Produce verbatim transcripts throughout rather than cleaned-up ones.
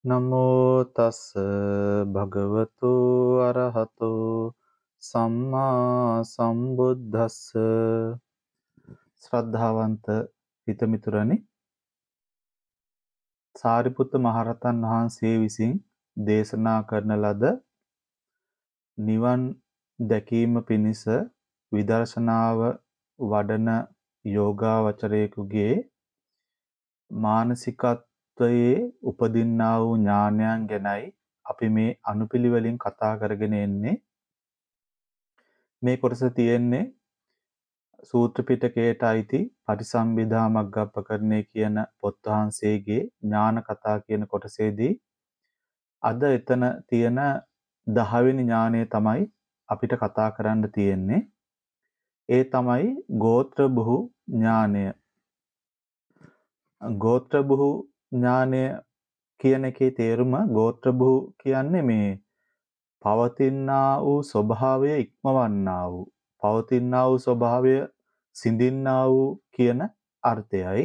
නමෝ තස් භගවතු අරහතෝ සම්මා සම්බුද්දස්ස ශ්‍රද්ධාවන්ත හිතමිතුරනි සාරිපුත්ත මහරහතන් වහන්සේ විසින් දේශනා කරන ලද නිවන් දැකීම පිණිස විදර්ශනාව වඩන යෝගාවචරයෙකුගේ මානසිකත්වයේ උපදින්නා වූ ඥානයන් ගැනයි අපි මේ අනුපිළිවෙලින් කතා කරගෙන එන්නේ. මේ කොටස තියෙන්නේ සූත්‍ර පිටකයට අයිති පටිසම්භිදා මග්ගප්පකරණේ කියන පොත් වහන්සේගේ ඥාන කතා කියන කොටසේදී අද එතන තියෙන දහවෙනි ඥානය තමයි අපිට කතා කරන්න තියෙන්නේ. ඒ තමයි ගෝත්‍ර බුහු ඥානය. ගෝත්‍ර බුහු ඥානය කියන එකේ තේරුම ගෝත්‍ර බුහු කියන්නේ මේ පවතිනා වූ ස්වභාවය ඉක්මවන්නා වූ පවතිනා වූ ස්වභාවය සිඳින්නා වූ කියන අර්ථයයි.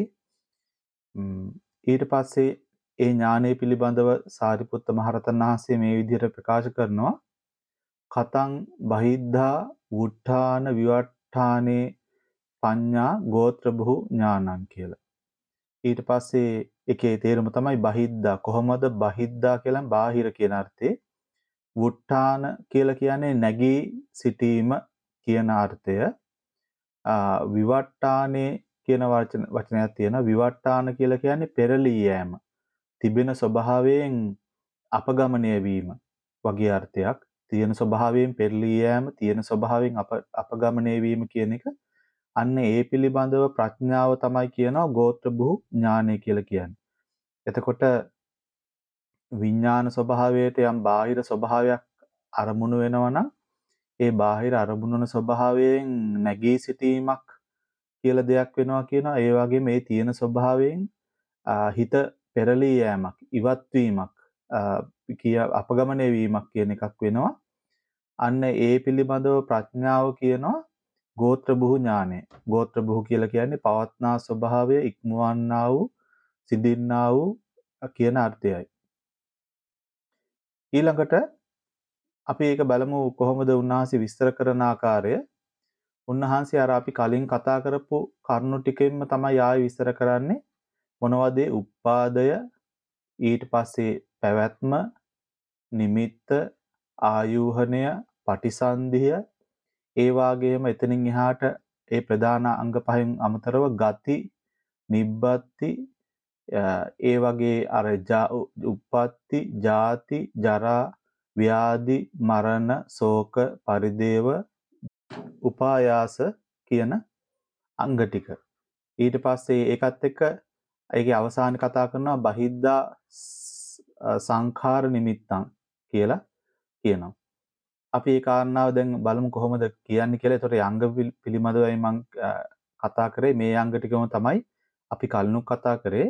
ඊට පස්සේ ඒ ඥානය පිළිබඳව සාරිපුත්ත මහරහතන් වහන්සේ මේ විදිහට ප්‍රකාශ කරනවා. කතං බහිද්ධා වුට්ඨාන විවට්ඨානේ පඤ්ඤා ගෝත්‍ර බුහු ඥානං කියලා. ඊට පස්සේ එකේ තේරුම තමයි බහිද්දා කොහොමද බහිද්දා කියලා බාහිර කියන අර්ථේ. වුට්ටාන කියලා කියන්නේ නැගී සිටීම කියන අර්ථය. විවට්ටානේ කියන වචන වචනයක් තියෙනවා. විවට්ටාන කියලා කියන්නේ පෙරලී යෑම. තිබෙන ස්වභාවයෙන් අපගමනය වීම වගේ අර්ථයක්. තියෙන ස්වභාවයෙන් පෙරලී යෑම, තියෙන ස්වභාවයෙන් අප අපගමනය වීම කියන එක. අන්න ඒ පිළිබඳව ප්‍රඥාව තමයි කියනවා ගෝත්‍ර බුහු ඥානය කියලා කියන්නේ. එතකොට විඥාන ස්වභාවයට යම් බාහිර ස්වභාවයක් අරමුණු වෙනවා නම් ඒ බාහිර අරමුණන ස්වභාවයෙන් නැගී සිටීමක් කියලා දෙයක් වෙනවා කියනවා. ඒ වගේ මේ තියෙන ස්වභාවයෙන් හිත පෙරලී යෑමක්, ඉවත් වීමක්, කිය අපගමනය වීමක් කියන එකක් වෙනවා. අන්න ඒ පිළිබඳව ප්‍රඥාව කියනවා ගෝත්‍ර බුහු ඥානය. ගෝත්‍ර බුහු කියලා කියන්නේ පවත්නා ස්වභාවය ඉක්මවන්නා වූ, සිඳින්නා වූ කියන අර්ථයයි. ඊළඟට අපි ඒක බලමු කොහොමද උන්වහන්සේ විස්තර කරන ආකාරය. උන්වහන්සේ අර අපි කලින් කතා කරපු කරුණු ටිකෙන්ම තමයි ආයෙ විස්තර කරන්නේ. මොනවද ඒ උපාදය, ඊට පස්සේ පැවැත්ම, නිමිත්ත, ආයෝහණය, පටිසන්ධිය, ඒ වාගේම එතනින් එහාට ඒ ප්‍රධාන අංග පහෙන් අමතරව ගති, නිබ්බත්ති, ඒ වගේ අර උප්පත්ති, ජාති, ජරා, ව්‍යාධි, මරණ, ශෝක, පරිදේව, උපායාස කියන අංග ටික. ඊට පස්සේ ඒකත් එක්ක ඒකේ අවසාන කතා කරනවා බහිද්දා සංඛාර නිමිත්තං කියලා කියනවා. අපි ඒ කාරණාව දැන් බලමු කොහොමද කියන්නේ කියලා. ඒතකොට අංග පිළිබඳවයි මම කතා කරේ. මේ අංග ටිකම තමයි අපි කලිනුත් කතා කරේ.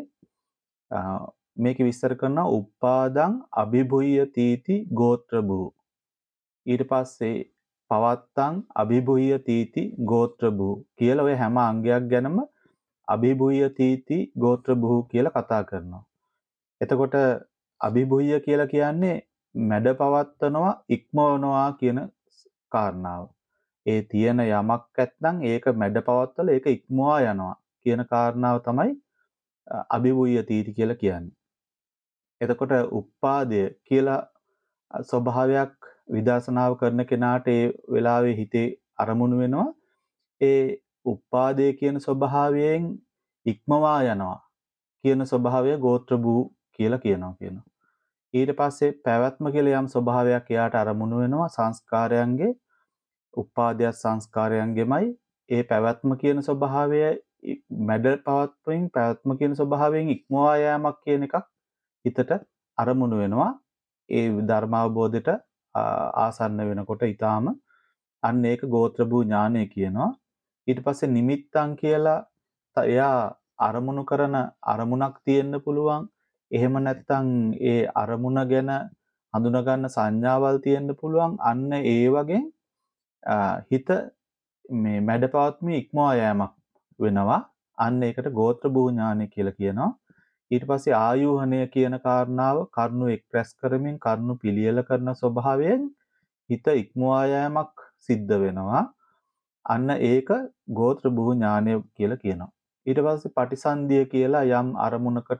මේක විස්තර කරනවා උපාදං අභිභුය්‍ය තීති ගෝත්‍ර බුහු. ඊට පස්සේ පවත්තං අභිභුය්‍ය තීති ගෝත්‍ර බුහු කියලා ඔය හැම අංගයක් ගැනම අභිභුය්‍ය තීති ගෝත්‍ර බුහු කියලා කතා කරනවා. එතකොට අභිභුය්‍ය කියලා කියන්නේ මැඩ පවත්වනවා, ඉක්මවනවා කියන කාරණාව. ඒ තියෙන යමක් නැත්නම් ඒක මැඩ පවත්වලා ඒක ඉක්මවා යනවා කියන කාරණාව තමයි අභිභුය්‍ය තීති කියලා කියන්නේ. එතකොට උපාදය කියලා ස්වභාවයක් විදර්ශනාව කරන කෙනාට ඒ වෙලාවේ හිතේ අරමුණු වෙනවා. ඒ උපාදේ කියන ස්වභාවයෙන් ඉක්මවා යනවා කියන ස්වභාවය ගෝත්‍ර බුහු කියලා කියනවා කියනවා. ඊට පස්සේ පැවැත්ම කියලා යම් ස්වභාවයක් එයාට අරමුණු වෙනවා. සංස්කාරයන්ගේ උපාදයක් සංස්කාරයන්ගෙමයි ඒ පැවැත්ම කියන ස්වභාවය මැඩ පවත්වමින් පැවැත්ම කියන ස්වභාවයෙන් ඉක්මවා යෑමක් කියන එකක් හිතට අරමුණු වෙනවා. ඒ ධර්මාවබෝධයට ආසන්න වෙනකොට ඊටාම අන්න ඒක ගෝත්‍ර බුහු ඥානය කියනවා. ඊට පස්සේ නිමිත්තං කියලා එයා අරමුණු කරන අරමුණක් තියෙන්න පුළුවන්. එහෙම නැත්නම් ඒ අරමුණ ගැන හඳුනා ගන්න සංඥාවල් තියෙන්න පුළුවන්. අන්න ඒ වගේ හිත මේ මැඩපවත්මේ ඉක්මවා යෑමක් වෙනවා. අන්න ඒකට ගෝත්‍ර බුහු ඥානය කියලා කියනවා. ඊට පස්සේ ආයෝහණය කියන කාරණාව කරුණු එක්ස්ප්‍රෙස් කරමින් කරුණු පිළියෙල කරන ස්වභාවයෙන් හිත ඉක්මවා යෑමක් සිද්ධ වෙනවා. අන්න ඒක ගෝත්‍ර භූ ඥානය කියලා කියනවා. ඊට පස්සේ පටිසන්ධිය කියලා යම් අරමුණකට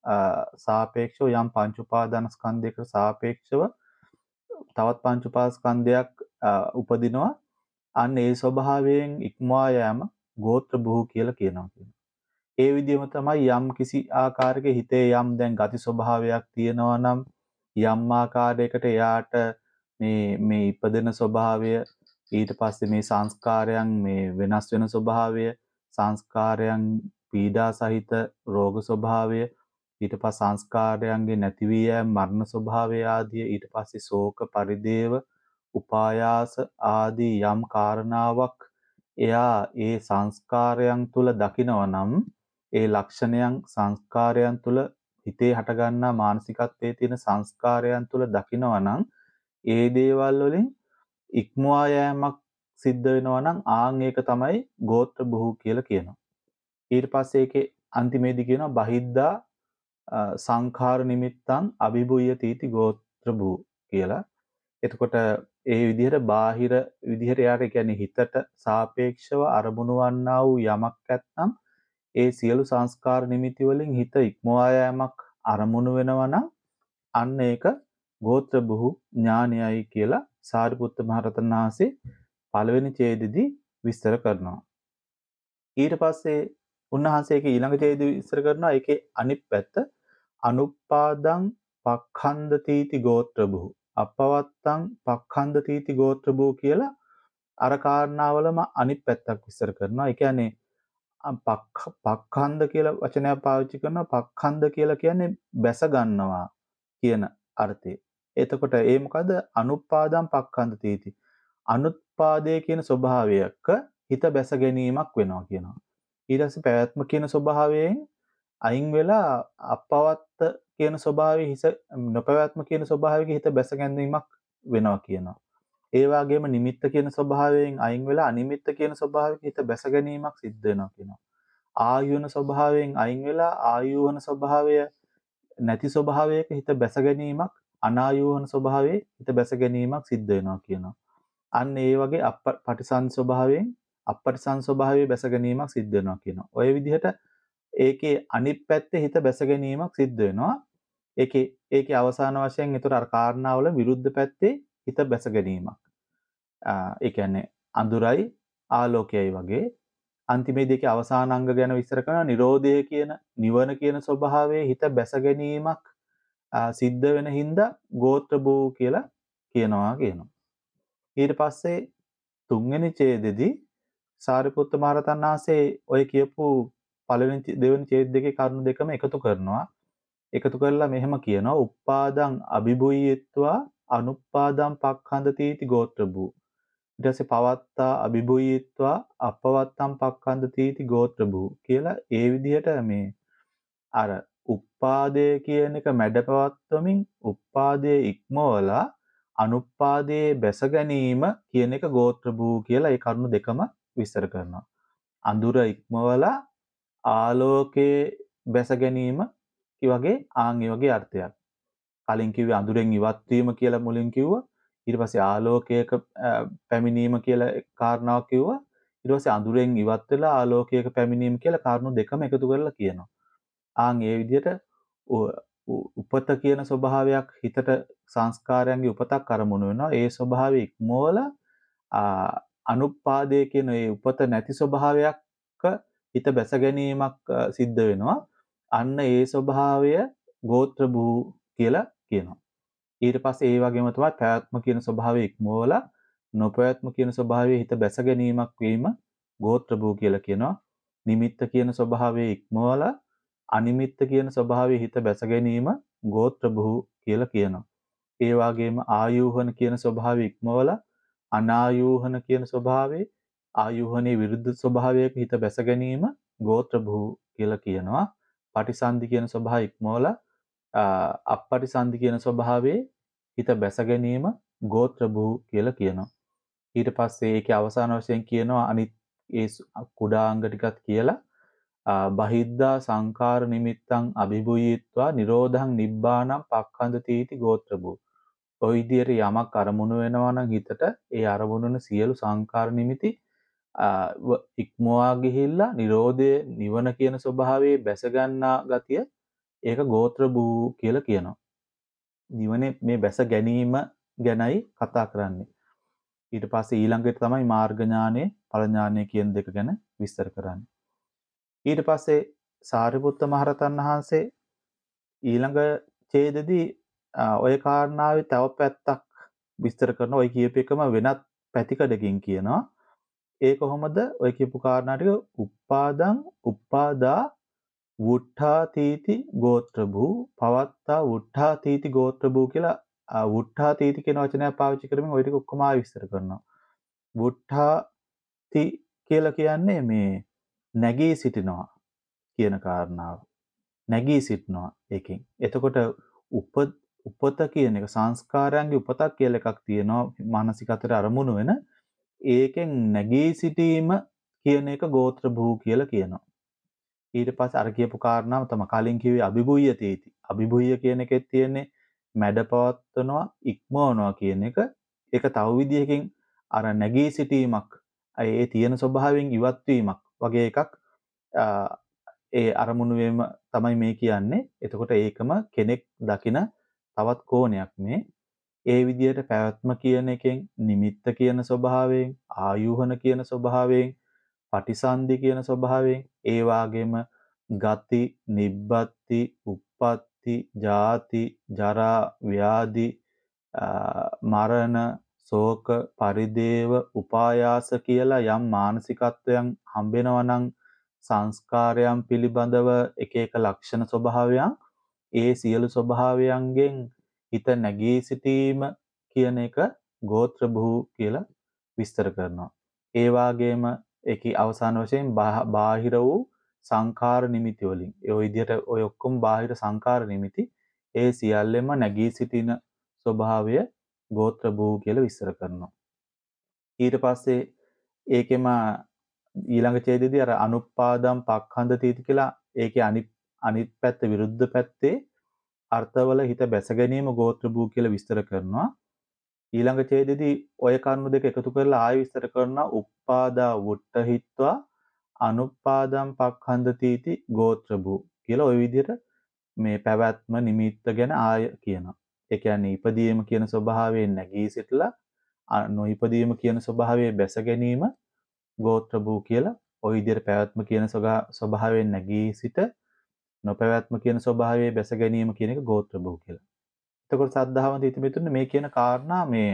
සාපේක්ෂව යම් පංච උපාදාන ස්කන්ධයකට සාපේක්ෂව තවත් පංච උපාස්කන්ධයක් උපදිනවා. අන්න ඒ ස්වභාවයෙන් ඉක්මවා යෑම ගෝත්‍ර භූ කියලා කියනවා. ඒ විදිහම තමයි යම් කිසි ආකාරයක හිතේ යම් දැන් ගති ස්වභාවයක් තියෙනවා නම් යම් ආකාරයකට එයාට මේ මේ ඉපදෙන ස්වභාවය ඊට පස්සේ මේ සංස්කාරයන් මේ වෙනස් වෙන ස්වභාවය සංස්කාරයන් පීඩා සහිත රෝග ස්වභාවය ඊට පස්සේ සංස්කාරයන්ගේ නැති වී යෑම මරණ ස්වභාවය ආදී ඊට පස්සේ ශෝක පරිදේව උපායාස ආදී යම් කාරණාවක් එයා ඒ සංස්කාරයන් තුල දකිනවා නම් ඒ ලක්ෂණයන් සංස්කාරයන් තුල හිතේ හටගන්නා මානසිකත්වයේ තියෙන සංස්කාරයන් තුල දකිනවා නම් ඒ දේවල් වලින් ඉක්මවා යෑමක් සිද්ධ වෙනවා නම් ආන් ඒක තමයි ගෝත්‍ර භූ කියලා කියනවා. ඊට පස්සේ ඒකේ අන්තිමේදී කියනවා බහිද්දා සංඛාර නිමිත්තං අභිභූය තීති ගෝත්‍ර භූ කියලා. එතකොට ඒ විදිහට බාහිර විදිහට යාට කියන්නේ හිතට සාපේක්ෂව අරමුණු වන්නා වූ යමක් නැත්නම් ඒ සියලු සංස්කාර නිමිති වලින් හිත ඉක්මවා යෑමක් අරමුණු වෙනවා නම් අන්න ඒක ගෝත්‍ර භූ ඥානයයි කියලා සාරිපුත්ත මහරහතන් වහන්සේ පළවෙනි ඡේදෙදී විස්තර කරනවා. ඊට පස්සේ උන්වහන්සේ ඒකේ ඊළඟ ඡේදෙදී විස්තර කරනවා ඒකේ අනිත් පැත්ත අනුප්පාදං පක්ඛන්දතීති ගෝත්‍ර භූ අපවත්තං පක්ඛන්දතීති ගෝත්‍ර භූ කියලා අර කාරණාවලම අනිත් පැත්තක් විස්තර කරනවා. ඒ කියන්නේ පක්ඛ පක්ඛන්ද කියලා වචනයක් පාවිච්චි කරනවා. පක්ඛන්ද කියලා කියන්නේ බැස ගන්නවා කියන අර්ථය. එතකොට ඒ මොකද අනුප්පාදම් පක්ඛන්ද තීති. අනුත්පාදයේ කියන ස්වභාවයක හිත බැස ගැනීමක් වෙනවා කියනවා. ඊට පස්සේ පැවැත්ම කියන ස්වභාවයෙන් අයින් වෙලා අපවත්ත කියන ස්වභාවයේ හිස නොපැවැත්ම කියන ස්වභාවයක හිත බැස ගැනීමක් වෙනවා කියනවා. ඒ වගේම නිමිත්ත කියන ස්වභාවයෙන් අයින් වෙලා අනිමිත්ත කියන ස්වභාවයක හිත බැස ගැනීමක් සිද්ධ වෙනවා කියනවා. ආයුන ස්වභාවයෙන් අයින් වෙලා ආයුවන ස්වභාවය නැති ස්වභාවයක හිත බැස ගැනීමක් අනායෝහන ස්වභාවයේ හිත බැස ගැනීමක් සිද්ධ වෙනවා කියනවා. අන්න ඒ වගේ අපටිසං ස්වභාවයෙන් අපටිසං ස්වභාවයේ බැස ගැනීමක් සිද්ධ වෙනවා කියනවා. ඔය විදිහට ඒකේ අනිත් පැත්තේ හිත බැස ගැනීමක් සිද්ධ වෙනවා. ඒකේ ඒකේ අවසාන වශයෙන් ඒතර අර කාරණාවල විරුද්ධ පැත්තේ හිත බැස ගැනීමක්. ඒ කියන්නේ අඳුරයි ආලෝකයයි වගේ අන්තිමේදී ඒකේ අවසාන අංග ගැන විස්තර කරනවා නිරෝධය කියන නිවන කියන ස්වභාවයේ හිත බැස ගැනීමක් සිද්ධ වෙන හින්දා ගෝත්‍ර භූ කියලා කියනවා කියනවා. ඊට පස්සේ තුන්වෙනි ඡේදෙදී සාරිපුත්ත මහරහතන් වහන්සේ ඔය කියපු පළවෙනි දෙවෙනි ඡේද දෙකේ කරුණු දෙකම එකතු කරනවා. එකතු කරලා මෙහෙම කියනවා උප්පාදං අභිභූයත්වා අනුප්පාදං පක්ඛන්දතීති ගෝත්‍ර භූ. ඊට පස්සේ පවත්තා අභිභූයත්වා අපවත්තං පක්ඛන්දතීති ගෝත්‍ර භූ කියලා ඒ විදිහට මේ අර උප්පාදය කියන එක මැඩපවත්වමින් උප්පාදයේ ඉක්මවලා අනුප්පාදයේ බැස ගැනීම කියන එක ගෝත්‍ර භූ කියලා ඒ කරුණු දෙකම විස්තර කරනවා. අඳුර ඉක්මවලා ආලෝකයේ බැස ගැනීම වගේ ආන් ඒ වගේ අර්ථයක්. කලින් කිව්වේ අඳුරෙන් ඉවත් වීම කියලා මුලින් කිව්වා. ඊට පස්සේ ආලෝකයක පැමිණීම කියලා කාරණාවක් කිව්වා. ඊට පස්සේ අඳුරෙන් ඉවත් වෙලා ආලෝකයක පැමිණීම කියලා කාරණු දෙකම එකතු කරලා කියනවා. ආන් ඒ විදිහට උපත කියන ස්වභාවයක් හිතට සංස්කාරයන්ගේ උපතක් අරමුණු වෙනවා. ඒ ස්වභාවය ඉක්මවල අනුප්පාදයේ කියන ඒ උපත නැති ස්වභාවයක් හිත බැස ගැනීමක් සිද්ධ වෙනවා. අන්න ඒ ස්වභාවය ගෝත්‍ර භූ කියලා කියනවා. ඊට පස්සේ ඒ වගේම තමයි පැවැත්ම කියන ස්වභාවය ඉක්මවල නොපැවැත්ම කියන ස්වභාවයේ හිත බැස ගැනීමක් වීම ගෝත්‍ර භූ කියලා කියනවා. නිමිත්ත කියන ස්වභාවයේ ඉක්මවල අනිමිත්ත කියන ස්වභාවයේ හිත බැස ගැනීම ගෝත්‍ර භූ කියලා කියනවා. ඒ වගේම ආයෝහන කියන ස්වභාවය ඉක්මවල අනායෝහන කියන ස්වභාවයේ ආයෝහනයේ විරුද්ධ ස්වභාවයක හිත බැස ගැනීම ගෝත්‍ර භූ කියලා කියනවා. පටිසන්ධි කියන ස්වභාවය ඉක්මවල අපපටිසන්ධි කියන ස්වභාවයේ හිත බැස ගැනීම ගෝත්‍ර භූ කියලා කියනවා. ඊට පස්සේ ඒකේ අවසාන වශයෙන් කියනවා අනිත් ඒ කුඩාංග ටිකත් කියලා බහිද්දා සංකාර නිමිත්තං අභිභූයීත්වා නිරෝධං නිබ්බාණං පක්ඛන්දති ගෝත්‍ර භූ. ඔය විදියට යමක් අරමුණු වෙනවා නම් හිතට ඒ අරමුණු වෙන සියලු සංකාර නිමිති ඉක්මවා ගිහිල්ලා නිරෝධය නිවන කියන ස්වභාවයේ බැස ගන්නා ගතිය ඒක ගෝත්‍ර භූ කියලා කියනවා. නිවනේ මේ බැස ගැනීම ගැනයි කතා කරන්නේ. ඊට පස්සේ ඊළඟට තමයි මාර්ග ඥානෙ, ඵල ඥානෙ කියන දෙක ගැන විස්තර කරන්නේ. ඊට පස්සේ සාරිපුත්ත මහරතන් වහන්සේ ඊළඟ ඡේදෙදී ඔය කාරණාවේ තව පැත්තක් විස්තර කරන ඔය කියප එකම වෙනත් පැතිකඩකින් කියනවා. ඒ කොහොමද ඔය කියපු කාරණා ටික උප්පාදං උප්පාදා වුට්ඨාතීති ගෝත්‍ර භූ පවත්තා වුට්ඨාතීති ගෝත්‍ර භූ කියලා වුට්ඨාතීති කියන වචනය පාවිච්චි කරමින් ওই ටික ඔක්කොම ආයෙ විස්තර කරනවා. වුට්ඨාති කියලා කියන්නේ මේ නැගී සිටිනවා කියන කාරණාව. නැගී සිටිනවා එකෙන්. එතකොට උප උපත කියන එක සංස්කාරයන්ගේ උපතක් කියලා එකක් තියෙනවා මානසික අතර අරමුණු වෙන. ඒකෙන් නැගී සිටීම කියන එක ගෝත්‍ර භූ කියලා කියනවා. ඊට පස්සේ අර කියපු කාරණාව තමයි කලින් කිව්වේ අභිභූයතේති. අභිභූය කියන එකෙත් තියෙන්නේ මැඩපවත්වනවා ඉක්මවනවා කියන එක. ඒක තව විදිහකින් අර නැගී සිටීමක් ඒ තියෙන ස්වභාවයෙන් ඉවත් වීමක් වගේ එකක් ඒ අරමුණු වීම තමයි මේ කියන්නේ. එතකොට ඒකම කෙනෙක් දකින තවත් කෝණයක් මේ. ඒ විදිහට පැවැත්ම කියන එකෙන් නිමිත්ත කියන ස්වභාවයෙන් ආයුහන කියන ස්වභාවයෙන් පටිසන්ධි කියන ස්වභාවයෙන් ඒ වාගේම ගති නිබ්බත්ති උප්පත්ති ජාති ජරා ව්‍යාධි මරණ ශෝක පරිදේව උපායාස කියලා යම් මානසිකත්වයන් හම්බෙනවා නම් සංස්කාරයන් පිළිබඳව එක එක ලක්ෂණ ස්වභාවයන් ඒ සියලු ස්වභාවයන්ගෙන් හිත නැගී සිටීම කියන එක ගෝත්‍ර භූ කියලා විස්තර කරනවා. ඒ වාගේම ඒකේ අවසාන වශයෙන් බාහිර වූ සංඛාර නිමිති වලින් ඒ විදිහට ඔය ඔක්කොම බාහිර සංඛාර නිමිති ඒ සියල්ලෙම නැගී සිටින ස්වභාවය ගෝත්‍ර භූ කියලා විස්තර කරනවා. ඊට පස්සේ ඒකෙම ඊළඟ ඡේදයේදී අර අනුප්පාදම් පක්ඛන්දති කියලා ඒකේ අනිත් අනිත් පැත්ත විරුද්ධ පැත්තේ අර්ථවල හිත බැස ගැනීම ගෝත්‍ර භූ කියලා විස්තර කරනවා. ඊළඟ ඡේදයේදී ඔය කරුණු දෙක එකතු කරලා ආයෙ විස්තර කරනවා උප්පාදා වුට්ඨහිත්වා අනුප්පාදම් පක්ඛන්දතිති ගෝත්‍ර භූ කියලා ওই විදිහට මේ පැවැත්ම නිමිත්ත ගැන ආය කියනවා. ඒ කියන්නේ ඉපදීම කියන ස්වභාවයෙන් නැගී සිටලා නොඉපදීම කියන ස්වභාවයේ බැස ගැනීම ගෝත්‍ර භූ කියලා ওই විදිහට පැවැත්ම කියන ස්වභාවයෙන් නැගී සිට නොපැවැත්ම කියන ස්වභාවයේ බැස ගැනීම කියන එක ගෝත්‍ර භූ කියලා. එතකොට සද්ධාවන්ත හිතමිතුනේ මේ කියන කාරණා මේ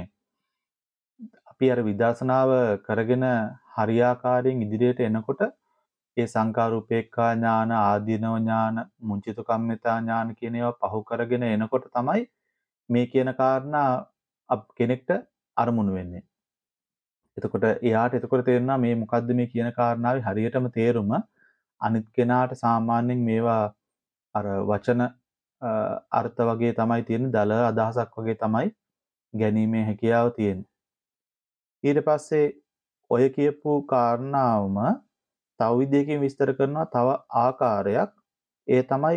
අපි අර විදර්ශනාව කරගෙන හරියාකාරයෙන් ඉදිරියට එනකොට ඒ සංකාර උපේක්ඛා ඥාන ආදීනව ඥාන මුංචිත කම්මිතා ඥාන කියන ඒවා පහු කරගෙන එනකොට තමයි මේ කියන කාරණා කෙනෙක්ට අරමුණු වෙන්නේ. එතකොට එයාට එතකොට තේරෙනවා මේ මොකද්ද මේ කියන කාරණාවේ හරියටම තේරුම අනිත් කෙනාට සාමාන්‍යයෙන් මේවා අර වචන අර්ථ වගේ තමයි තියෙන්නේ දල අදහසක් වගේ තමයි ගැනීමේ හැකියාව තියෙන්නේ. ඊට පස්සේ ඔය කියපු කාරණාවම තව විදිහකින් විස්තර කරනවා තව ආකාරයක්. ඒ තමයි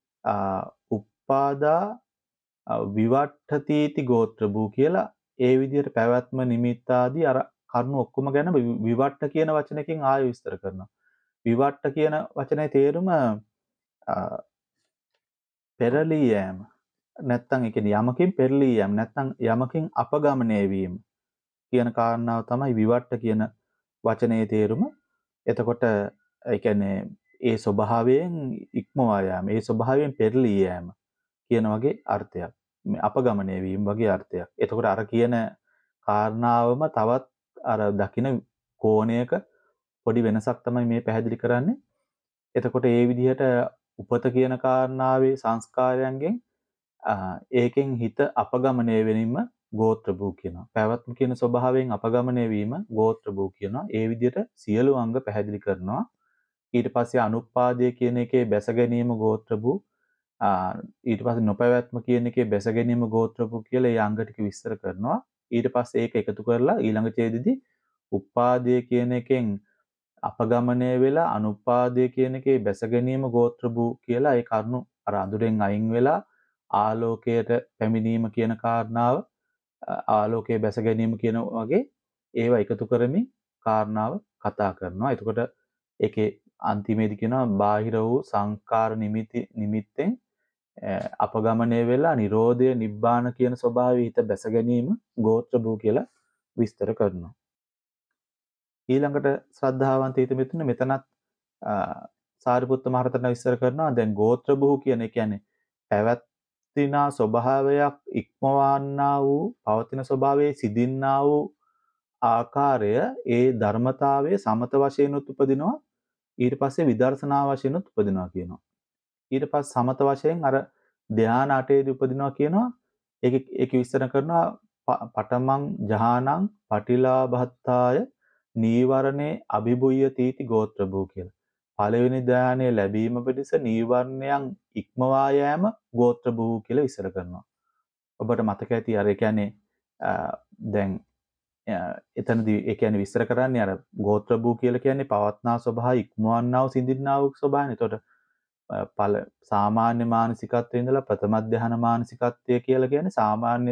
උප්පාදා විවට්ඨතිති ගෝත්‍ර භූ කියලා ඒ විදිහට පැවැත්ම නිමිත්ත ආදී අර කරුණු ඔක්කොම ගැන විවට්ඨ කියන වචනයකින් ආයෙ විස්තර කරනවා. විවට්ඨ කියන වචනේ තේරුම පෙරලී යෑම. නැත්තම් ඒ කියන්නේ යමකින් පෙරලී යෑම නැත්තම් යමකින් අපගමනය වීම කියන කාරණාව තමයි විවට්ඨ කියන වචනේ තේරුම. එතකොට ඒ කියන්නේ ඒ ස්වභාවයෙන් ඉක්මවා යාම, ඒ ස්වභාවයෙන් පෙරලී යෑම කියන වගේ අර්ථයක්. මේ අපගමනය වීම වගේ අර්ථයක්. එතකොට අර කියන කාරණාවම තවත් අර දකින කෝණයක පොඩි වෙනසක් තමයි මේ පැහැදිලි කරන්නේ. එතකොට ඒ විදිහට උපත කියන කාරණාවේ සංස්කාරයන්ගෙන් ඒකෙන් හිත අපගමනය වෙනීම ගෝත්‍ර භූ කියනවා. පැවැත්ම කියන ස්වභාවයෙන් අපගමනය වීම ගෝත්‍ර භූ කියනවා. ඒ විදිහට සියලු අංග පැහැදිලි කරනවා. ඊට පස්සේ අනුප්පාදය කියන එකේ බැස ගැනීම ගෝත්‍ර භූ ඊට පස්සේ නොපැවැත්ම කියන එකේ බැස ගැනීම ගෝත්‍ර භූ කියලා ඒ අංග ටික විස්තර කරනවා. ඊට පස්සේ ඒක එකතු කරලා ඊළඟ ඡේදෙදී උප්පාදය කියන එකෙන් අපගමනය වෙලා අනුපාදය කියන එකේ බැස ගැනීම ගෝත්‍ර භූ කියලා ඒ කරුණු අර අඳුරෙන් අයින් වෙලා ආලෝකයට පැමිණීම කියන කාරණාව ආලෝකයේ බැස ගැනීම කියන වගේ ඒවා එකතු කරමින් කාරණාව කතා කරනවා. එතකොට ඒකේ අන්තිමේදී කියනවා බාහිර වූ සංකාර නිමිති නිමිත්තෙන් අපගමනය වෙලා නිරෝධය නිබ්බාන කියන ස්වභාවය හිත බැස ගැනීම ගෝත්‍ර භූ කියලා විස්තර කරනවා. ඊළඟට ශ්‍රද්ධාවන්ත හිත මෙතුන මෙතනත් සාරිපුත්ත මහරහතන් විස්තර කරනවා. දැන් ගෝත්‍ර භූ කියන ඒ කියන්නේ පැවැත්තිනා ස්වභාවයක් ඉක්මවන්නා වූ පවතින ස්වභාවයේ සිදින්නා වූ ආකාරය ඒ ධර්මතාවයේ සමත වශයෙන් උපදිනවා. ඊට පස්සේ විදර්ශනා වශයෙන් උපදිනවා කියනවා. ඊට පස්සේ සමත වශයෙන් අර ධ්‍යාන අටේදී උපදිනවා කියනවා. ඒක ඒක විස්තර කරනවා පඨමං ජහානං පටිලාභත්තාය නීවරණේ අභිභුය තීති ගෝත්‍ර භූ කියලා. පළවෙනි ධ්‍යානය ලැබීම පිණිස නීවරණයන් ඉක්මවා යෑම ගෝත්‍ර භූ කියලා විස්තර කරනවා. ඔබට මතක ඇති අර ඒ කියන්නේ දැන් එතනදී ඒ කියන්නේ විස්තර කරන්නේ අර ගෝත්‍ර භූ කියලා කියන්නේ පවත්නා ස්වභාවය ඉක්මවන්නා වූ සිඳින්නා වූ ස්වභාවයනේ. එතකොට පළ සාමාන්‍ය මානසිකත්වයේ ඉඳලා ප්‍රථම ධ්‍යාන මානසිකත්වය කියලා කියන්නේ සාමාන්‍ය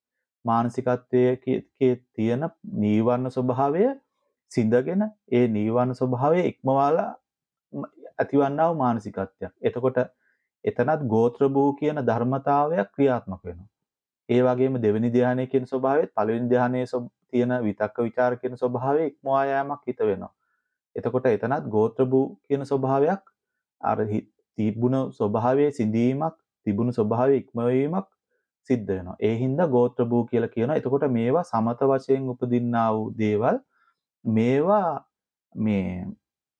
මානසිකත්වයේ තියෙන නීවරණ ස්වභාවය සිඳගෙන ඒ නීවරණ ස්වභාවය ඉක්මවාලා ඇතිවන්නා වූ මානසිකත්වයක්. එතකොට එතනත් ගෝත්‍ර භූ කියන ධර්මතාවයක් ක්‍රියාත්මක වෙනවා. ඒ වගේම දෙවෙනි ධ්‍යානයේ කියන ස්වභාවයත් පළවෙනි ධ්‍යානයේ තියෙන විතක්ක ਵਿਚාර කියන ස්වභාවය ඉක්මවා යෑමක් හිත වෙනවා. එතකොට එතනත් ගෝත්‍ර භූ කියන ස්වභාවයක් අර තිබුණු ස්වභාවයේ සිඳීමක් තිබුණු ස්වභාවයේ ඉක්මවීමක් සිද්ධ වෙනවා. ඒ හින්දා ගෝත්‍ර භූ කියලා කියනවා. එතකොට මේවා සමත වශයෙන් උපදින්නා වූ දේවල් මේවා මේ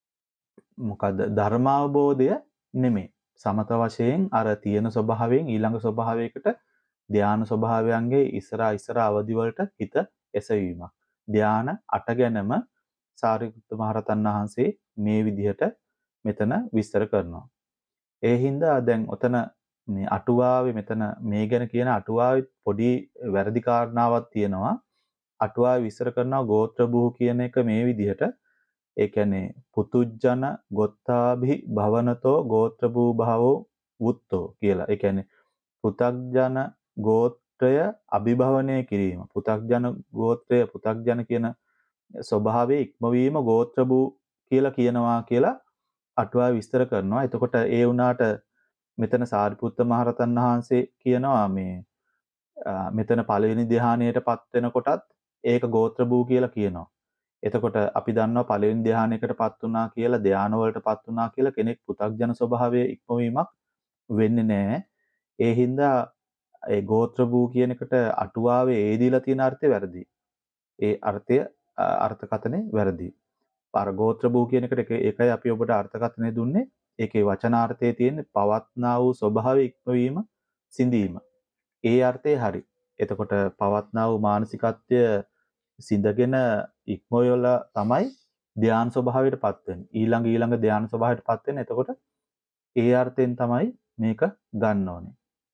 මොකද ධර්මාවබෝධය නෙමෙයි. සමත වශයෙන් අර තියෙන ස්වභාවයෙන් ඊළඟ ස්වභාවයකට ධානා ස්වභාවයන්ගේ ඉස්සරහා ඉස්සරහා අවදි වලට හිත එසවීමක්. ධාන අට ගැනම සාරිපුත්ත මහරහතන් වහන්සේ මේ විදිහට මෙතන විස්තර කරනවා. ඒ හින්දා දැන් ඔතන මේ අටුවාවේ මෙතන මේ ගැන කියන අටුවාවේ පොඩි වැරදි කාරණාවක් තියෙනවා. අටුවාවේ විස්තර කරනවා ගෝත්‍ර භූ කියන එක මේ විදිහට ඒ කියන්නේ පුතුජන ගොත්තාභි භවනතෝ ගෝත්‍ර භූ භවෝ වුත්තෝ කියලා. ඒ කියන්නේ පුතග්ජන ගෝත්‍රය අභිභවනය කිරීම. පුතග්ජන ගෝත්‍රය පුතග්ජන කියන ස්වභාවයේ ඉක්මවීම ගෝත්‍ර භූ කියලා කියනවා කියලා අටුවා විස්තර කරනවා. එතකොට ඒ වුණාට මෙතන සාරිපුත්ත මහරහතන් වහන්සේ කියනවා මේ මෙතන පළවෙනි ධ්‍යානයටපත් වෙනකොටත් ඒක ගෝත්‍ර භූ කියලා කියනවා. එතකොට අපි දන්නවා පළවෙනි ධ්‍යානයකටපත් වුණා කියලා ධ්‍යාන වලටපත් වුණා කියලා කෙනෙක් පුතග්ජන ස්වභාවයේ ඉක්මවීමක් වෙන්නේ නැහැ. ඒ හින්දා ඒ ගෝත්‍ර භූ කියන එකට අටුවාවේ ඒ දීලා තියෙන අර්ථය වැරදි. ඒ අර්ථය අර්ථකථනේ වැරදි. අර ගෝත්‍ර භූ කියන එකට ඒකයි අපි ඔබට අර්ථකථනය දුන්නේ. ඒකේ වචනාර්ථයේ තියෙන පවත්නා වූ ස්වභාවය ඉක්මවීම සිඳීම. ඒ අර්ථය හරි. එතකොට පවත්නා වූ මානසිකත්වය සිඳගෙන ඉක්මවලා තමයි ධ්‍යාන ස්වභාවයටපත් වෙන්නේ. ඊළඟ ඊළඟ ධ්‍යාන ස්වභාවයටපත් වෙන්නේ. එතකොට ඒ අර්ථයෙන් තමයි මේක ගන්න ඕනේ.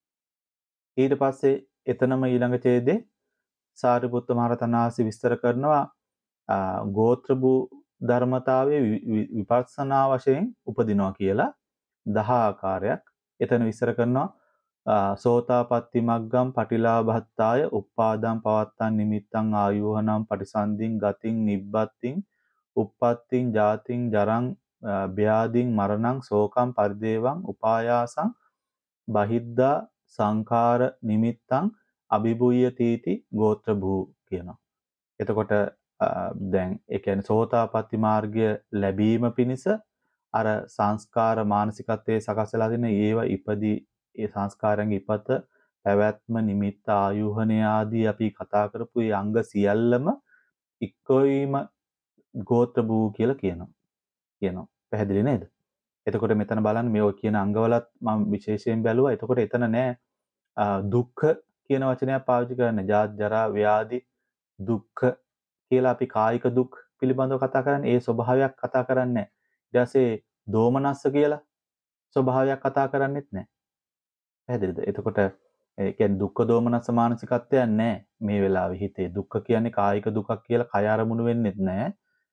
ඊට පස්සේ එතනම ඊළඟ ඡේදේ සාරිපුත්ත මහරහතන් වහන්සේ විස්තර කරනවා ගෝත්‍ර භූ ධර්මතාවයේ විපස්සනා වශයෙන් උපදිනවා කියලා දහ ආකාරයක් එතන විස්තර කරනවා. සෝතාපට්ටි මග්ගම් පටිලාභත්තාය උප්පාදම් පවත්තන් නිමිත්තං ආයෝහනම් පටිසන්ධින් ගතින් නිබ්බත්තින් උප්පත්තින් ජාතින් ජරං ව්‍යාධින් මරණං ශෝකං පරිදේවං උපායාසං බහිද්දා සංඛාර නිමිත්තං අභිභූය තීති ගෝත්‍ර භූ කියනවා. එතකොට දැන් ඒ කියන්නේ සෝතාපට්ටි මාර්ගය ලැබීම පිණිස අර සංස්කාර මානසිකත්වයේ සකස් වෙලා තියෙන ඒව ඉපදී ඒ සංස්කාරයන්ගේ ඉපත පැවැත්ම නිමිත්ත ආයෝහණය ආදී අපි කතා කරපු ඒ අංග සියල්ලම ඉක්කොවීම ගෝත්‍ර භූ කියලා කියනවා. කියනවා. පැහැදිලි නේද? එතකොට මෙතන බලන්න මේ ඔය කියන අංගවලත් මම විශේෂයෙන් බැලුවා. එතකොට එතන නෑ දුක්ඛ කියන වචනයක් පාවිච්චි කරන්නේ. ජාත් ජරා ව්‍යාධි දුක්ඛ කියලා අපි කායික දුක් පිළිබඳව කතා කරන්නේ. ඒ ස්වභාවයක් කතා කරන්නේ නැහැ. ඊට පස්සේ දෝමනස්ස කියලා ස්වභාවයක් කතා කරන්නේත් නැහැ. පැහැදිලිද? එතකොට ඒ කියන්නේ දුක්ඛ දෝමනස්ස මානසිකත්වයක් නැහැ මේ වෙලාවේ හිතේ. දුක්ඛ කියන්නේ කායික දුකක් කියලා කය අරමුණු වෙන්නේත් නැහැ.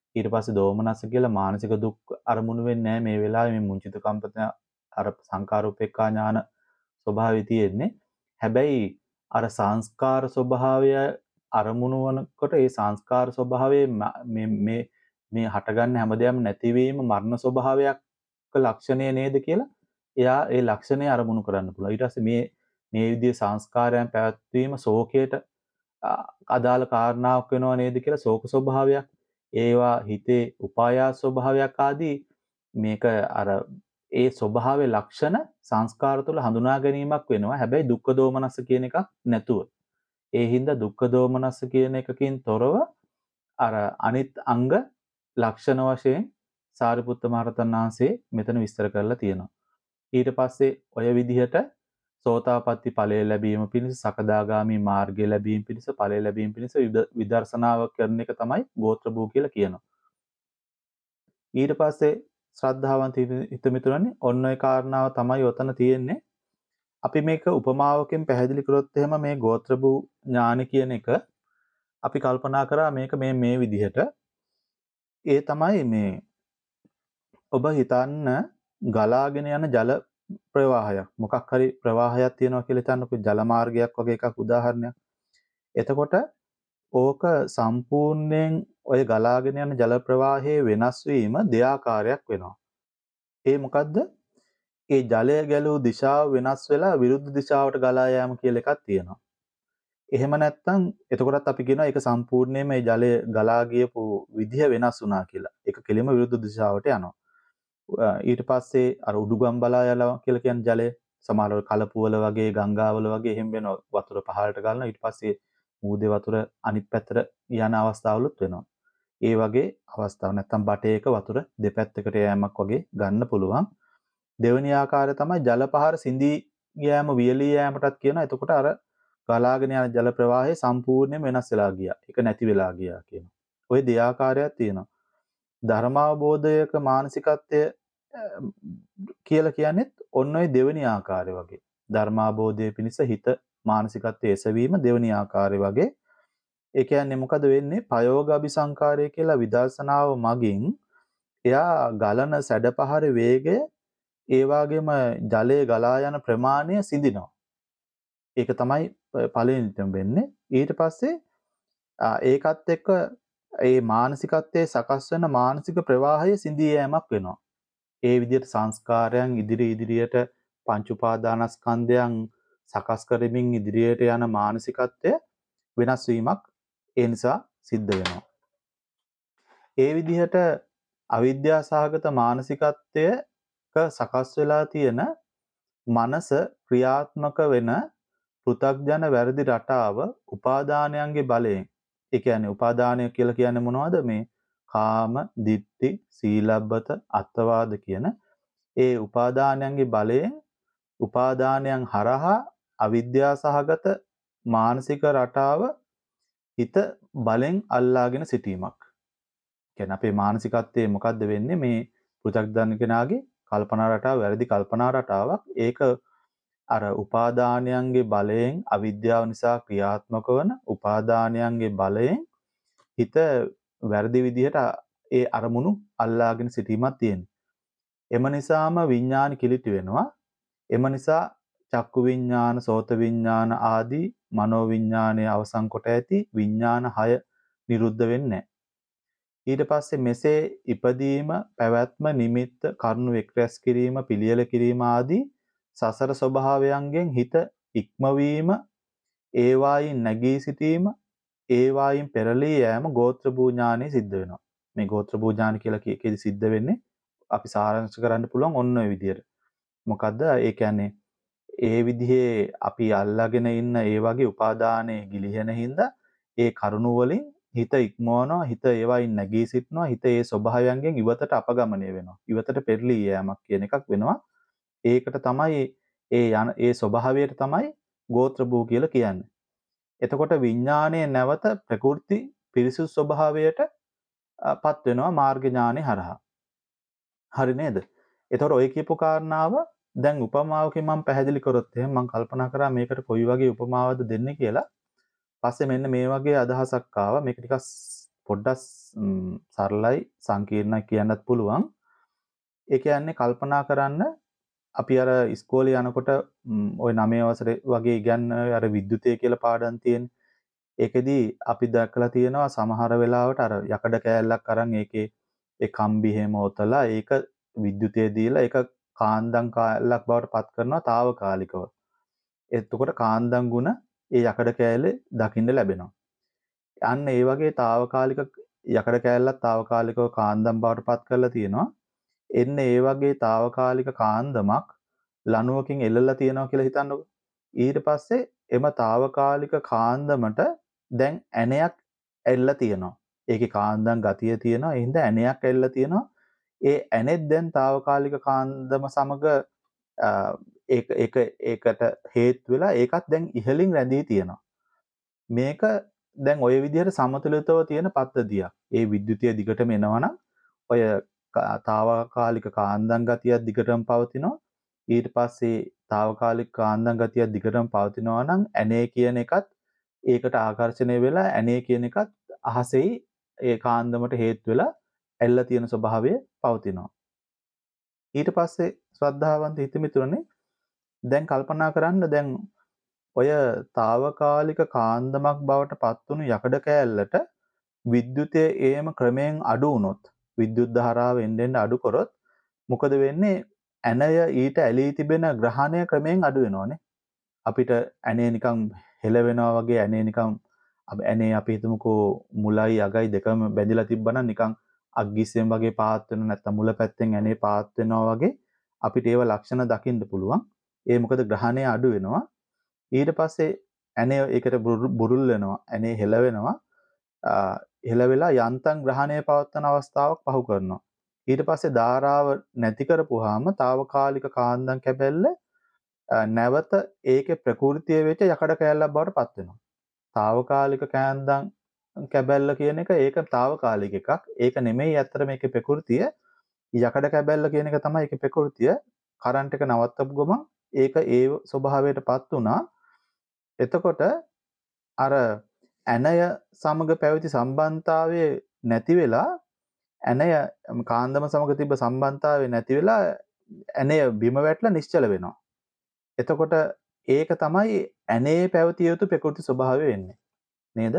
ඊට පස්සේ දෝමනස්ස කියලා මානසික දුක් අරමුණු වෙන්නේ නැහැ මේ වෙලාවේ මේ මුංචිත කම්පන අර සංකාර උපේක්ඛා ඥාන ස්වභාවය තියෙන්නේ. හැබැයි අර සංස්කාර ස්වභාවය අරමුණු වනකොට ඒ සංස්කාර ස්වභාවයේ මේ මේ මේ හටගන්න හැමදේම නැතිවීම මරණ ස්වභාවයක් ලක්ෂණය නේද කියලා එයා ඒ ලක්ෂණය අරමුණු කරන්න පුළුවන්. ඊට පස්සේ මේ මේ විදිහේ සංස්කාරයන් පැවැත්වීම ශෝකයට අදාළ කාරණාවක් වෙනව නේද කියලා ශෝක ස්වභාවයක් ඒවා හිතේ උපායාස ස්වභාවයක් ආදී මේක අර ඒ ස්වභාවයේ ලක්ෂණ සංස්කාර තුළ හඳුනා ගැනීමක් වෙනවා. හැබැයි දුක්ඛ දෝමනස්ස කියන එකක් නැතුව. ඒ හින්දා දුක්ඛ දෝමනස්ස කියන එකකින් තොරව අර අනිත් අංග ලක්ෂණ වශයෙන් සාරිපුත්ත මහරහතන් වහන්සේ මෙතන විස්තර කරලා තියෙනවා. ඊට පස්සේ ඔය විදිහට සෝතාපට්ටි ඵලය ලැබීම පිණිස සකදාගාමි මාර්ගය ලැබීම පිණිස ඵලය ලැබීම පිණිස විදර්ශනාව කරන එක තමයි ගෝත්‍ර භූ කියලා කියනවා. ඊට පස්සේ ශ්‍රද්ධාවන්ත හිත මිතුරන්නේ ඔන්න ඔය කාරණාව තමයි ඔතන තියෙන්නේ. අපි මේක උපමාවකින් පැහැදිලි කරොත් එහෙම මේ ගෝත්‍ර භූ ඥාන කියන එක අපි කල්පනා කරා මේක මේ මේ විදිහට ඒ තමයි මේ ඔබ හිතන්න ගලාගෙන යන ජල ප්‍රවාහයක් මොකක් හරි ප්‍රවාහයක් තියෙනවා කියලා හිතන්නකො ජල මාර්ගයක් වගේ එකක් උදාහරණයක්. එතකොට ඕක සම්පූර්ණයෙන් ඔය ගලාගෙන යන ජල ප්‍රවාහයේ වෙනස් වීම දෙආකාරයක් වෙනවා. ඒ මොකද්ද? ඒ ජලය ගැලූ දිශාව වෙනස් වෙලා විරුද්ධ දිශාවට ගලා යාම කියලා එකක් තියෙනවා. එහෙම නැත්නම් එතකොටත් අපි කියනවා ඒක සම්පූර්ණයෙන්ම මේ ජලය ගලා ගියපු විදිහ වෙනස් වුණා කියලා. ඒක කෙලිම විරුද්ධ දිශාවට යනවා. ඊට පස්සේ අර උඩුගම් බලා යනවා කියලා කියන ජලය සමහරවල් කලපුවල වගේ ගංගාවල වගේ එහෙම වෙනවා. වතුර පහළට ගලනවා ඊට පස්සේ මූදේ වතුර අනිත් පැත්තට යන අවස්ථාවලුත් වෙනවා. ඒ වගේ අවස්ථාවක් නැත්නම් බටේක වතුර දෙපැත්තකට යෑමක් වගේ ගන්න පුළුවන්. දෙවෙනි ආකාරය තමයි ජල පහර සිඳී යෑම වියලී යෑමටත් කියනවා. එතකොට අර ගලාගෙන යන ජල ප්‍රවාහය සම්පූර්ණයෙන්ම වෙනස් වෙලා ගියා. ඒක නැති වෙලා ගියා කියනවා. ওই දෙආකාරයක් තියෙනවා. ධර්මාවබෝධයක මානසිකත්වය කියලා කියන්නේත් ඔන්න ඔය දෙවෙනි ආකාරය වගේ. ධර්මාබෝධය පිණිස හිත මානසිකත්වයේ එසවීම දෙවෙනි ආකාරය වගේ. ඒ කියන්නේ මොකද වෙන්නේ? පයෝග අபிසංකාරය කියලා විදර්ශනාව මගින් එයා ගලන සැඩපහරේ වේගය ඒ වගේම ජලයේ ගලා යන ප්‍රමාණය සිඳිනවා. ඒක තමයි පළවෙනිටම වෙන්නේ. ඊට පස්සේ ඒකත් එක්ක ඒ මානසිකත්වයේ සකස් වෙන මානසික ප්‍රවාහය සිඳී යෑමක් වෙනවා. ඒ විදිහට සංස්කාරයන් ඉදිරි ඉදිරියට පංච උපාදානස්කන්ධයන් සකස් කරමින් ඉදිරියට යන මානසිකත්වය වෙනස් වීමක් ඒ නිසා සිද්ධ වෙනවා. ඒ විදිහට අවිද්‍යා සහගත මානසිකත්වයක සකස් වෙලා තියෙන මනස ක්‍රියාත්මක වෙන පෘථග්ජන වැරදි රටාව උපාදානයන්ගේ බලයෙන් ඒ කියන්නේ උපාදානය කියලා කියන්නේ මොනවද? මේ කාම, ditthi, සීලබ්බත, අත්වාද කියන ඒ උපාදානයන්ගේ බලයෙන් උපාදානයන් හරහා අවිද්‍යා සහගත මානසික රටාව හිත බලෙන් අල්ලාගෙන සිටීමක්. කියන්නේ අපේ මානසිකත්වයේ මොකද්ද වෙන්නේ? මේ පෘථග්ජන කෙනාගේ කල්පනා රටාව වැරදි කල්පනා රටාවක්. ඒක අර උපාදානයන්ගේ බලයෙන් අවිද්‍යාව නිසා ක්‍රියාත්මක වන උපාදානයන්ගේ බලයෙන් හිත වැරදි විදිහට ඒ අරමුණු අල්ලාගෙන සිටීමක් තියෙනවා. එම නිසාම විඥාන කිලිටි වෙනවා. එම නිසා චක්කු විඥාන, සෝත විඥාන ආදී මනෝ විඥානයේ අවසන් කොට ඇති විඥාන හය නිරුද්ධ වෙන්නේ. ඊට පස්සේ මෙසේ ඉපදීම, පැවැත්ම, නිමිත්ත, කර්ණු එක්රැස් කිරීම, පිළියෙල කිරීම ආදී සසර ස්වභාවයන්ගෙන් හිත ඉක්මවීම, ඒවායින් නැගී සිටීම, ඒවායින් පෙරළී යෑම ගෝත්‍ර භූ ඥානෙ සිද්ධ වෙනවා. මේ ගෝත්‍ර භූ ඥාන කියලා කීකේදී සිද්ධ වෙන්නේ අපි සාරාංශ කරන්න පුළුවන් ඔන්න ඔය විදියට. මොකද්ද? ඒ කියන්නේ ඒ විදිහේ අපි අල්ලාගෙන ඉන්න ඒ වගේ උපාදානයේ ගිලිහෙන හින්දා ඒ කරුණු වලින් හිත ඉක්මවනවා, හිත ඒවායින් නැගී සිටිනවා, හිත ඒ ස්වභාවයන්ගෙන් ඉවතට අපගමනය වෙනවා. ඉවතට පෙරළී යෑමක් කියන එකක් වෙනවා. ඒකට තමයි ඒ යන ඒ ස්වභාවයට තමයි ගෝත්‍ර භූ කියලා කියන්නේ. එතකොට විඥානයේ නැවත ප්‍රකෘති පිරිසුදු ස්වභාවයට පත් වෙනවා මාර්ග ඥානෙ හරහා. හරි නේද? එතකොට ඔය කියපු කාරණාව දැන් උපමාවකින් මම පැහැදිලි කරොත් එහෙනම් මම කල්පනා කරා මේකට කොයි වගේ උපමාවක්ද දෙන්නේ කියලා. පස්සේ මෙන්න මේ වගේ අදහසක් ආවා. මේක ටිකක් පොඩ්ඩක් සරලයි සංකීර්ණයි කියන්නත් පුළුවන්. ඒ කියන්නේ කල්පනා කරන්න අපි අර ඉස්කෝලේ යනකොට ওই නවය වසරේ වගේ ඉගන්නේ අර විද්‍යුතය කියලා පාඩම් තියෙන. ඒකෙදී අපි දැක්කලා තියෙනවා සමහර වෙලාවට අර යකඩ කෑල්ලක් අරන් ඒකේ ඒ කම්බි හැම ඔතලා ඒක විද්‍යුතය දීලා ඒක කාන්දම් කෑල්ලක් බවට පත් කරනවා తాවකාලිකව. එතකොට කාන්දම් ගුණ ඒ යකඩ කෑල්ලේ දකින්න ලැබෙනවා. අන්න ඒ වගේ తాවකාලික යකඩ කෑල්ලක් తాවකාලිකව කාන්දම් බවට පත් කරලා තියෙනවා. එන්න ඒ වගේ తాවකාලික කාන්දමක් ලණුවකින් එල්ලලා තියෙනවා කියලා හිතන්නකෝ. ඊට පස්සේ එම తాවකාලික කාන්දමට දැන් ඇණයක් එල්ලලා තියෙනවා. ඒකේ කාන්දම් ගතිය තියෙනවා. ඒ හින්දා ඇණයක් එල්ලලා තියෙනවා. ඒ ඇණෙත් දැන් తాවකාලික කාන්දම සමග ඒක ඒක ඒකට හේතු වෙලා ඒකත් දැන් ඉහළින් රැඳී තියෙනවා. මේක දැන් ওই විදිහට සමතුලිතව තියෙන පද්ධතියක්. ඒ විද්‍යුතිය දිගටම එනවනම් ඔය తాවකාලික කාන්දම් ගතියක් දිගටම පවතිනවා. ඊට පස්සේ తాවකාලික කාන්දම් ගතියක් දිගටම පවතිනවා නම් ඇනේ කියන එකත් ඒකට ආකර්ෂණය වෙලා ඇනේ කියන එකත් අහසෙයි ඒ කාන්දමට හේතු වෙලා ඇල්ල තියෙන ස්වභාවය පවතිනවා. ඊට පස්සේ ශ්‍රද්ධාවන්ත හිතමිතුරනේ දැන් කල්පනා කරන්න දැන් ඔය తాවකාලික කාන්දමක් බවට පත්වුණු යකඩ කෑල්ලට විද්‍යුතය ඒම ක්‍රමයෙන් අඩු වුණොත් විද්‍යුත් ධාරාව එන්න එන්න අඩු කරොත් මොකද වෙන්නේ? ඇණය ඊට ඇලී තිබෙන ග්‍රහණය ක්‍රමයෙන් අඩු වෙනවනේ. අපිට ඇණේ නිකන් හෙලවෙනවා වගේ ඇණේ නිකන් ඇණේ අපි හිතමුකෝ මුලයි අගයි දෙකම බැඳිලා තිබ්බනම් නිකන් අග්ගිස්සෙන් වගේ පාත් වෙන නැත්නම් මුල පැත්තෙන් ඇණේ පාත් වෙනවා වගේ අපිට ඒව ලක්ෂණ දකින්න පුළුවන්. ඒ මොකද ග්‍රහණය අඩු වෙනවා. ඊට පස්සේ ඇණේ ඒකට බුරුල් වෙනවා. ඇණේ හෙලවෙනවා. හෙල වෙලා යන්තම් ග්‍රහණය පවත්වන අවස්ථාවක් පහු කරනවා. ඊට පස්සේ ධාරාව නැති කරපුවාම తాවකාලික කාන්දම් කැබැල්ල නැවත ඒකේ ප්‍රകൃතිය වෙච්ච යකඩ කෑල්ලක් බවට පත් වෙනවා. తాවකාලික කාන්දම් කැබැල්ල කියන එක ඒක తాවකාලික එකක්. ඒක නෙමෙයි ඇත්තට මේකේ ප්‍රകൃතිය. යකඩ කැබැල්ල කියන එක තමයි ඒකේ ප්‍රകൃතිය. කරන්ට් එක නවත්තපු ගමන් ඒක ඒ ස්වභාවයටපත් වුණා. එතකොට අර ඇණය සමග පැවති සම්බන්ධතාවයේ නැති වෙලා ඇණය කාන්දම සමග තිබ්බ සම්බන්ධතාවය නැති වෙලා ඇණය බිම වැටලා නිශ්චල වෙනවා. එතකොට ඒක තමයි ඇණේ පැවතිය යුතු ප්‍රකෘති ස්වභාවය වෙන්නේ. නේද?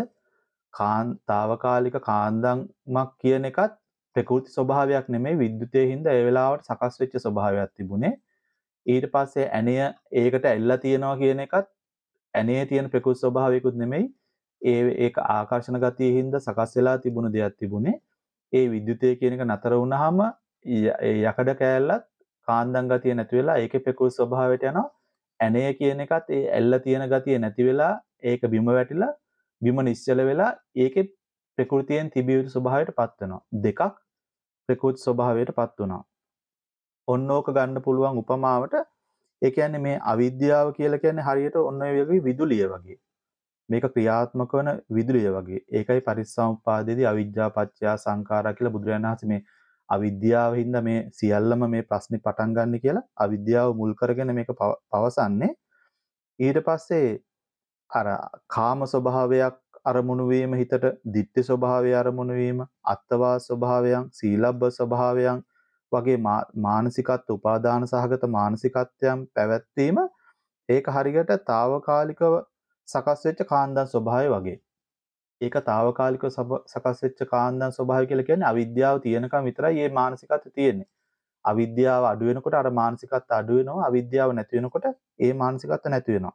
කාන්තාවකාලික කාන්දම්ක් කියන එකත් ප්‍රකෘති ස්වභාවයක් නෙමෙයි විද්‍යුතයේ හින්දා ඒ වෙලාවට සකස් වෙච්ච ස්වභාවයක් තිබුණේ. ඊට පස්සේ ඇණය ඒකට ඇල්ලලා තියනවා කියන එකත් ඇණේ තියෙන ප්‍රකෘති ස්වභාවයකුත් නෙමෙයි. ඒ ඒක ආකර්ෂණ ගතියේ හින්දා සකස් වෙලා තිබුණු දෙයක් තිබුණේ. ඒ විද්‍යුතය කියන එක නතර වුණාම යකඩ කෑල්ලත් කාන්දම් ගතිය නැති වෙලා ඒකේ ප්‍රකෘති ස්වභාවයට යනවා. ඇණය කියන එකත් ඒ ඇල්ල තියෙන ගතිය නැති වෙලා ඒක බිම වැටිලා බිම නිශ්චල වෙලා ඒකේ ප්‍රകൃතියෙන් තිබිය යුතු ස්වභාවයට පත් වෙනවා. දෙකක් ප්‍රකෘති ස්වභාවයට පත් වුණා. ඔන්න ඕක ගන්න පුළුවන් උපමාවට ඒ කියන්නේ මේ අවිද්‍යාව කියලා කියන්නේ හරියට ඔන්න ඔය වගේ විදුලිය වගේ. මේක ක්‍රියාත්මක වන විදුලිය වගේ. ඒකයි පරිසම්පාදයේදී අවිද්‍යා පත්‍ය සංඛාරා කියලා බුදුරජාණන් වහන්සේ මේ අවිද්‍යාව හින්දා මේ සියල්ලම මේ ප්‍රශ්නේ පටන් ගන්න කියලා අවිද්‍යාව මුල් කරගෙන මේක පවසන්නේ. ඊට පස්සේ අර කාම ස්වභාවයක් අරමුණු වීම හිතට ditthi ස්වභාවය අරමුණු වීම අත්වා ස්වභාවයන් සීලබ්බ ස්වභාවයන් වගේ මානසිකත්ව උපාදාන සහගත මානසිකත්වයන් පැවැත්වීම ඒක හරියට తాවකාලිකව සකස් වෙච්ච කාන්දම් ස්වභාවය වගේ. ඒක తాවකාලිකව සකස් වෙච්ච කාන්දම් ස්වභාවය කියලා කියන්නේ අවිද්‍යාව තියෙනකම් විතරයි මේ මානසිකත්වය තියෙන්නේ. අවිද්‍යාව අඩු වෙනකොට අර මානසිකත්වය අඩු වෙනවා. අවිද්‍යාව නැති වෙනකොට ඒ මානසිකත්වය නැති වෙනවා.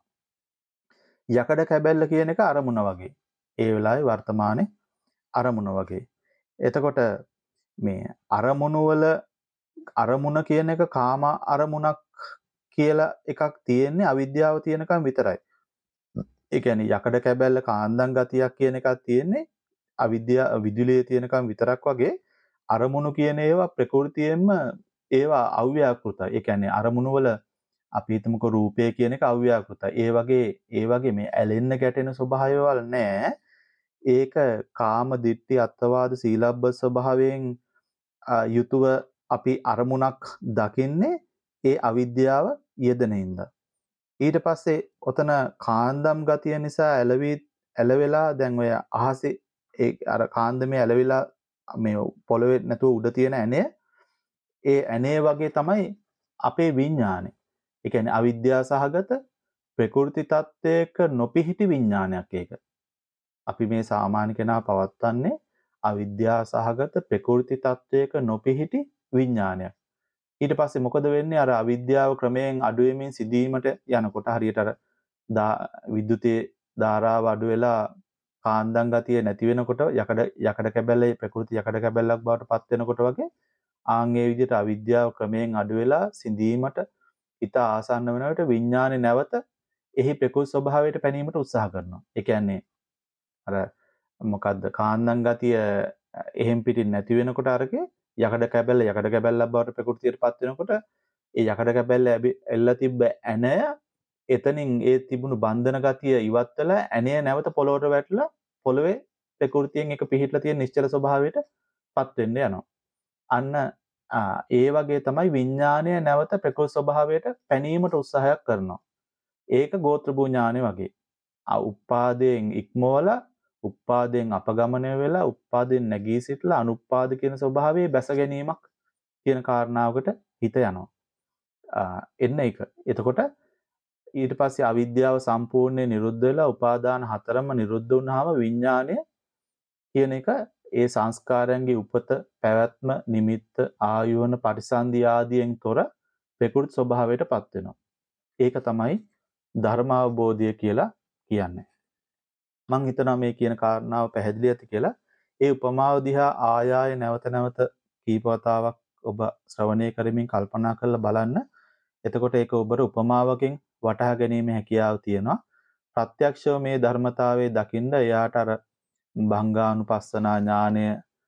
යකඩ කැබැල්ල කියන එක අරමුණ වගේ. ඒ වෙලාවේ වර්තමානයේ අරමුණ වගේ. එතකොට මේ අරමුණු වල අරමුණ කියන එක කාම අරමුණක් කියලා එකක් තියෙන්නේ අවිද්‍යාව තියෙනකම් විතරයි. ඒ කියන්නේ යකඩ කැබැල්ල කාන්දම් ගතියක් කියන එකක් තියෙන්නේ අවිද්‍යාව විදුලියේ තියෙනකම් විතරක් වගේ අරමුණු කියන ඒවා ප්‍රകൃතියෙන්ම ඒවා අව්‍යාකෘතයි. ඒ කියන්නේ අරමුණු වල අපි හිතමුකෝ රූපය කියන එක අව්‍යාකෘතයි. ඒ වගේ ඒ වගේ මේ ඇලෙන්න ගැටෙන ස්වභාවයවල නැහැ. ඒක කාම දිට්ඨි අත්වාද සීලබ්බ ස්වභාවයෙන් යුතුව අපි අරමුණක් දකින්නේ ඒ අවිද්‍යාව යෙදෙන හින්දා. ඊට පස්සේ ඔතන කාන්දම් ගතිය නිසා ඇලවි ඇලවෙලා දැන් ඔය අහසේ ඒ අර කාන්දමේ ඇලවිලා මේ පොළවේ නැතුව උඩ තියෙන ඇණය ඒ ඇණය වගේ තමයි අපේ විඥානය. ඒ කියන්නේ අවිද්‍යාව සහගත ප්‍රකෘති තත්වයක නොපිහිටි විඥානයක් ඒක. අපි මේ සාමාන්‍ය කෙනා පවත්න්නේ අවිද්‍යාව සහගත ප්‍රකෘති තත්වයක නොපිහිටි විඥානයක්. ඊට පස්සේ මොකද වෙන්නේ අර අවිද්‍යාව ක්‍රමයෙන් අඩු වෙමින් සිදීමට යනකොට හරියට අර විද්‍යුතයේ ධාරාව අඩු වෙලා කාන්දම් ගතිය නැති වෙනකොට යකඩ යකඩ කැබැල්ලේ ප්‍රකෘති යකඩ කැබැල්ලක් බවට පත් වෙනකොට වගේ ආන් ඒ විදිහට අවිද්‍යාව ක්‍රමයෙන් අඩු වෙලා සිඳීමට හිත ආසන්න වෙනකොට විඥානේ නැවත එහි ප්‍රකෘති ස්වභාවයට පැනීමට උත්සාහ කරනවා. ඒ කියන්නේ අර මොකද්ද කාන්දම් ගතිය එහෙම් පිටින් නැති වෙනකොට අරකේ යකඩ කැබැල්ල යකඩ කැබැල්ලක් බවට ප්‍රකෘතියට පත් වෙනකොට ඒ යකඩ කැබැල්ල එල්ල තිබ්බ ඇණය එතනින් ඒ තිබුණු බන්ධන ගතිය ඉවත් වෙලා ඇණය නැවත පොළොවට වැටලා පොළවේ ප්‍රകൃතියෙන් එක පිහිටලා තියෙන නිශ්චල ස්වභාවයට පත් වෙන්න යනවා. අන්න ඒ වගේ තමයි විඥාණය නැවත ප්‍රකෘති ස්වභාවයට පැනීමට උත්සාහයක් කරනවා. ඒක ගෝත්‍ර භූ ඥානෙ වගේ. ආ උපාදයෙන් ඉක්මවලා උපාදයෙන් අපගමනය වෙලා උපාදයෙන් නැගී සිටලා අනුපාද කියන ස්වභාවයේ බැස ගැනීමක් කියන කාරණාවකට හිත යනවා. එන්න ඒක. එතකොට ඊට පස්සේ අවිද්‍යාව සම්පූර්ණයෙන් නිරුද්ධ වෙලා උපාදාන හතරම නිරුද්ධ වුණාම විඥාණය කියන එක ඒ සංස්කාරයන්ගේ උපත පැවැත්ම නිමිත්ත ආයෝන පරිසන්දි ආදියෙන් තොර ප්‍රකෘති ස්වභාවයටපත් වෙනවා. ඒක තමයි ධර්ම අවබෝධය කියලා කියන්නේ. මම හිතනවා මේ කියන කාරණාව පැහැදිලි ඇති කියලා. ඒ උපමාව දිහා ආය ආය නැවත නැවත කීප වතාවක් ඔබ ශ්‍රවණය කරමින් කල්පනා කරලා බලන්න. එතකොට ඒක ඔබට උපමාවකින් වටහා ගැනීම හැකියාව තියෙනවා. ප්‍රත්‍යක්ෂව මේ ධර්මතාවයේ දකින්න එයාට අර භංගානුපස්සනා ඥානය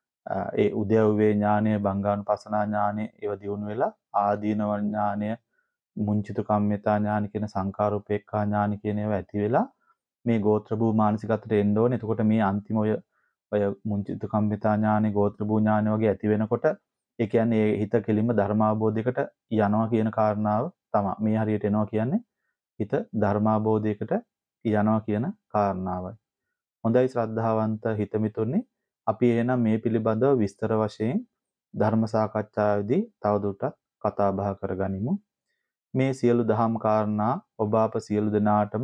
ඒ උද්‍යව්වේ ඥානය භංගානුපස්සනා ඥානය ඒව දියුණු වෙලා ආදීනව ඥානය මුංචිත කම්මිතා ඥාන කියන සංකාර උපේක්ඛා ඥාන කියන ඒවා ඇති වෙලා මේ ගෝත්‍ර භූ මානසිකත්වයට එන්න ඕනේ. එතකොට මේ අන්තිම ඔය ඔය මුංචිත කම්මිතා ඥානෙ ගෝත්‍ර භූ ඥාන වගේ ඇති වෙනකොට ඒ කියන්නේ හිත කෙලින්ම ධර්මාබෝධයකට යනවා කියන කාරණාව තමයි. මේ හරියට එනවා කියන්නේ හිත ධර්මාබෝධයකට යනවා කියන කාරණාවයි. හොඳයි ශ්‍රද්ධාවන්ත හිතමිතුනි අපි එහෙනම් මේ පිළිබඳව විස්තර වශයෙන් ධර්ම සාකච්ඡාවේදී තවදුරටත් කතා බහ කරගනිමු. මේ සියලු දහම් කාරණා ඔබ අප සියලු දෙනාටම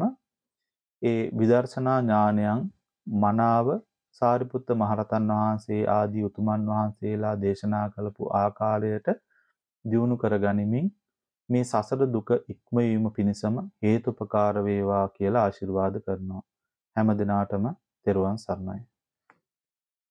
ඒ විදර්ශනා ඥානයන් මනාව සාරිපුත්ත මහරතන් වහන්සේ ආදී උතුමන් වහන්සේලා දේශනා කළපු ආකාරයට දියුණු කරගනිමින් මේ සසර දුක ඉක්මවීම පිණිසම හේතුපකාර වේවා කියලා ආශිර්වාද කරනවා. හැම දිනාටම තෙරුවන් සරණයි.